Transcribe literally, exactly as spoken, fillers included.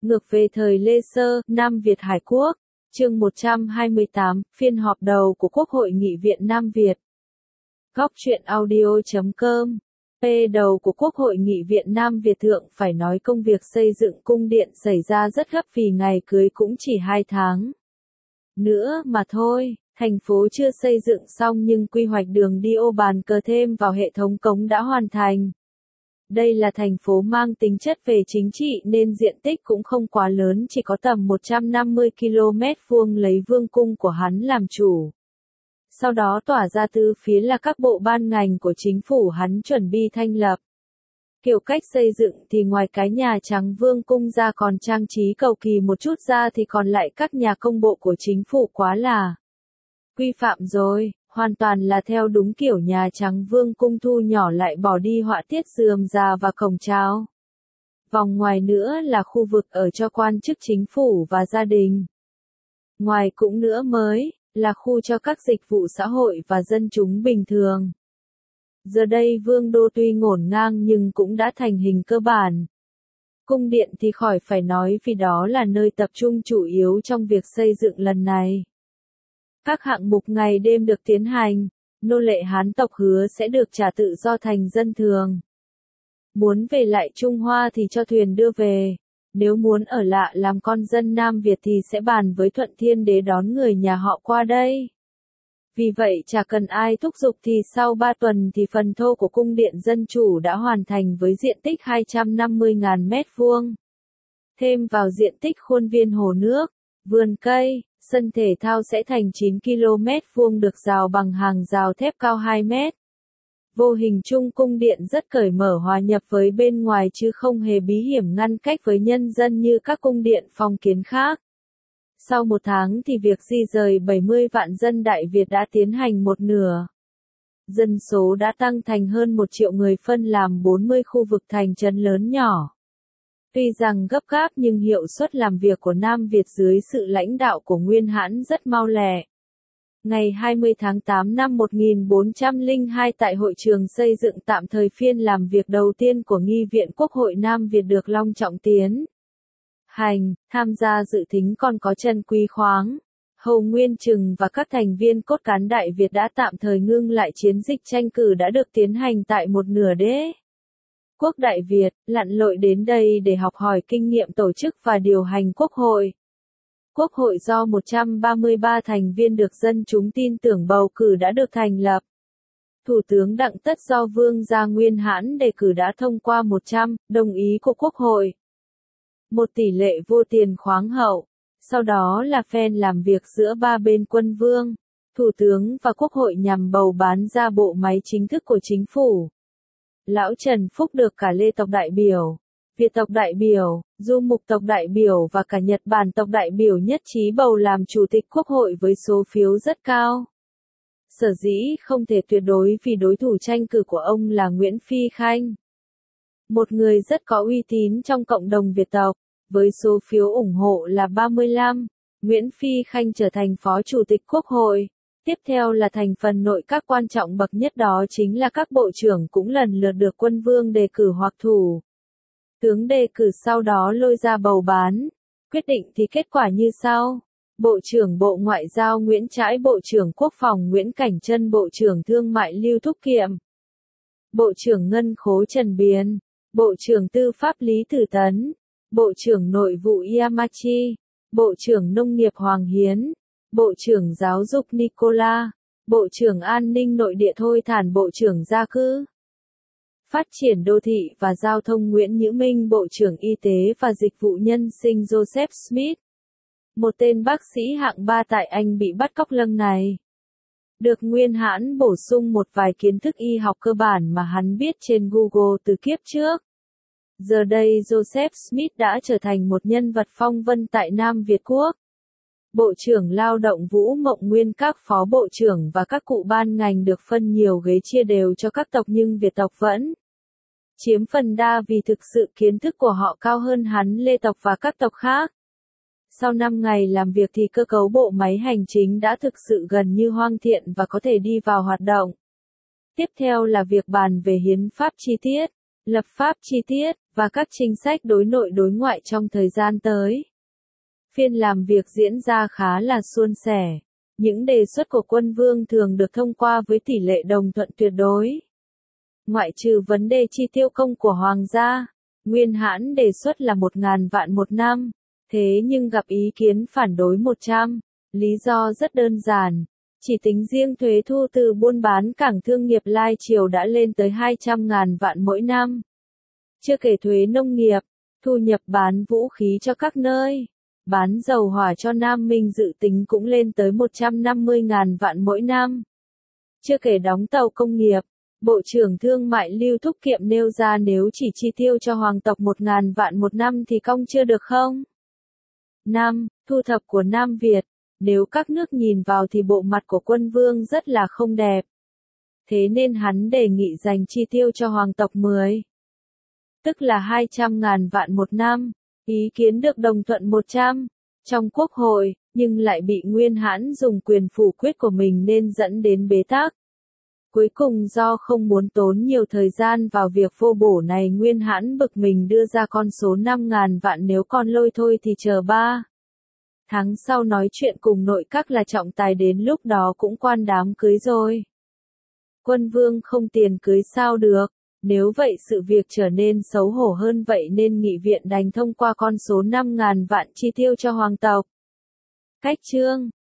Ngược về thời Lê Sơ, Nam Việt Hải Quốc, chương một trăm hai mươi tám, phiên họp đầu của Quốc hội Nghị viện Nam Việt. Góc truyện audio chấm com. P đầu của Quốc hội Nghị viện Nam Việt thượng phải nói công việc xây dựng cung điện xảy ra rất gấp vì ngày cưới cũng chỉ hai tháng nữa mà thôi. Thành phố chưa xây dựng xong nhưng quy hoạch đường đi ô bàn cờ thêm vào hệ thống cống đã hoàn thành. Đây là thành phố mang tính chất về chính trị nên diện tích cũng không quá lớn, chỉ có tầm một trăm năm mươi ki lô mét vuông lấy vương cung của hắn làm chủ. Sau đó tỏa ra từ phía là các bộ ban ngành của chính phủ hắn chuẩn bị thành lập. Kiểu cách xây dựng thì ngoài cái nhà trắng vương cung ra còn trang trí cầu kỳ một chút ra thì còn lại các nhà công bộ của chính phủ quá là quy phạm rồi, hoàn toàn là theo đúng kiểu nhà trắng vương cung, thu nhỏ lại bỏ đi họa tiết rườm rà và cổng chào. Vòng ngoài nữa là khu vực ở cho quan chức chính phủ và gia đình. Ngoài cũng nữa mới, là khu cho các dịch vụ xã hội và dân chúng bình thường. Giờ đây vương đô tuy ngổn ngang nhưng cũng đã thành hình cơ bản. Cung điện thì khỏi phải nói vì đó là nơi tập trung chủ yếu trong việc xây dựng lần này. Các hạng mục ngày đêm được tiến hành, nô lệ Hán tộc hứa sẽ được trả tự do thành dân thường. Muốn về lại Trung Hoa thì cho thuyền đưa về, nếu muốn ở lạ làm con dân Nam Việt thì sẽ bàn với Thuận Thiên Đế đón người nhà họ qua đây. Vì vậy chả cần ai thúc giục thì sau ba tuần thì phần thô của cung điện dân chủ đã hoàn thành với diện tích hai trăm năm mươi nghìn mét vuông. Thêm vào diện tích khuôn viên hồ nước, vườn cây, sân thể thao sẽ thành chín ki lô mét vuông được rào bằng hàng rào thép cao hai mét. Vô hình chung cung điện rất cởi mở hòa nhập với bên ngoài chứ không hề bí hiểm ngăn cách với nhân dân như các cung điện phong kiến khác. Sau một tháng thì việc di rời bảy mươi vạn dân Đại Việt đã tiến hành một nửa. Dân số đã tăng thành hơn một triệu người phân làm bốn mươi khu vực thành trấn lớn nhỏ. Tuy rằng gấp gáp nhưng hiệu suất làm việc của Nam Việt dưới sự lãnh đạo của Nguyên Hãn rất mau lẹ. Ngày hai mươi tháng tám năm một nghìn bốn trăm lẻ hai tại hội trường xây dựng tạm thời, phiên làm việc đầu tiên của Nghị viện Quốc hội Nam Việt được long trọng tiến hành. Tham gia dự thính còn có Trần Quý Khoáng, Hầu Nguyên Trừng và các thành viên cốt cán Đại Việt đã tạm thời ngưng lại chiến dịch tranh cử đã được tiến hành tại một nửa đế quốc Đại Việt, lặn lội đến đây để học hỏi kinh nghiệm tổ chức và điều hành Quốc hội. Quốc hội do một trăm ba mươi ba thành viên được dân chúng tin tưởng bầu cử đã được thành lập. Thủ tướng Đặng Tất do Vương gia Nguyên Hãn đề cử đã thông qua một trăm đồng ý của Quốc hội. Một tỷ lệ vô tiền khoáng hậu. Sau đó là phen làm việc giữa ba bên quân vương, thủ tướng và Quốc hội nhằm bầu bán ra bộ máy chính thức của chính phủ. Lão Trần Phúc được cả Lê tộc đại biểu, Việt tộc đại biểu, Du Mục tộc đại biểu và cả Nhật Bản tộc đại biểu nhất trí bầu làm Chủ tịch Quốc hội với số phiếu rất cao. Sở dĩ không thể tuyệt đối vì đối thủ tranh cử của ông là Nguyễn Phi Khanh, một người rất có uy tín trong cộng đồng Việt tộc. Với số phiếu ủng hộ là ba mươi lăm, Nguyễn Phi Khanh trở thành Phó Chủ tịch Quốc hội. Tiếp theo là thành phần nội các quan trọng bậc nhất, đó chính là các bộ trưởng cũng lần lượt được quân vương đề cử hoặc thủ tướng đề cử sau đó lôi ra bầu bán. Quyết định thì kết quả như sau. Bộ trưởng Bộ Ngoại giao Nguyễn Trãi, Bộ trưởng Quốc phòng Nguyễn Cảnh Trân, Bộ trưởng Thương mại Lưu Thúc Kiệm, Bộ trưởng Ngân khố Trần Biền, Bộ trưởng Tư pháp Lý Tử Tấn, Bộ trưởng Nội vụ Yamachi, Bộ trưởng Nông nghiệp Hoàng Hiến, Bộ trưởng Giáo dục Nicola, Bộ trưởng An ninh Nội địa Thôi Thản, Bộ trưởng Gia cư, Phát triển Đô thị và Giao thông Nguyễn Nhữ Minh, Bộ trưởng Y tế và Dịch vụ Nhân sinh Joseph Smith. Một tên bác sĩ hạng ba tại Anh bị bắt cóc lần này. Được Nguyên Hãn bổ sung một vài kiến thức y học cơ bản mà hắn biết trên Google từ kiếp trước. Giờ đây Joseph Smith đã trở thành một nhân vật phong vân tại Nam Việt Quốc. Bộ trưởng Lao động Vũ Mộng Nguyên, các phó bộ trưởng và các cụ ban ngành được phân nhiều ghế chia đều cho các tộc nhưng Việt tộc vẫn chiếm phần đa vì thực sự kiến thức của họ cao hơn hắn Lê tộc và các tộc khác. Sau năm ngày làm việc thì cơ cấu bộ máy hành chính đã thực sự gần như hoàn thiện và có thể đi vào hoạt động. Tiếp theo là việc bàn về hiến pháp chi tiết. lập pháp chi tiết, và các chính sách đối nội đối ngoại trong thời gian tới. Phiên làm việc diễn ra khá là suôn sẻ. Những đề xuất của quân vương thường được thông qua với tỷ lệ đồng thuận tuyệt đối. Ngoại trừ vấn đề chi tiêu công của hoàng gia, Nguyên Hãn đề xuất là một ngàn vạn một năm, thế nhưng gặp ý kiến phản đối một trăm. Lý do rất đơn giản, chỉ tính riêng thuế thu từ buôn bán cảng thương nghiệp Lai Triều đã lên tới hai trăm ngàn vạn mỗi năm. Chưa kể thuế nông nghiệp, thu nhập bán vũ khí cho các nơi, bán dầu hỏa cho Nam Minh dự tính cũng lên tới một trăm năm mươi ngàn vạn mỗi năm. Chưa kể đóng tàu công nghiệp, Bộ trưởng Thương mại Lưu Thúc Kiệm nêu ra nếu chỉ chi tiêu cho hoàng tộc một ngàn vạn một năm thì công chưa được không? năm. Thu thập của Nam Việt. Nếu các nước nhìn vào thì bộ mặt của quân vương rất là không đẹp. Thế nên hắn đề nghị dành chi tiêu cho hoàng tộc mười. Tức là hai trăm ngàn vạn một năm. Ý kiến được đồng thuận một trăm. Trong quốc hội, nhưng lại bị Nguyên Hãn dùng quyền phủ quyết của mình nên dẫn đến bế tắc. Cuối cùng do không muốn tốn nhiều thời gian vào việc vô bổ này Nguyên Hãn bực mình đưa ra con số năm ngàn vạn nếu con lôi thôi thì chờ ba. Tháng sau nói chuyện cùng nội các là trọng tài đến lúc đó cũng quan đám cưới rồi. Quân vương không tiền cưới sao được, nếu vậy sự việc trở nên xấu hổ hơn vậy nên nghị viện đành thông qua con số năm ngàn vạn chi tiêu cho hoàng tộc. Cách chương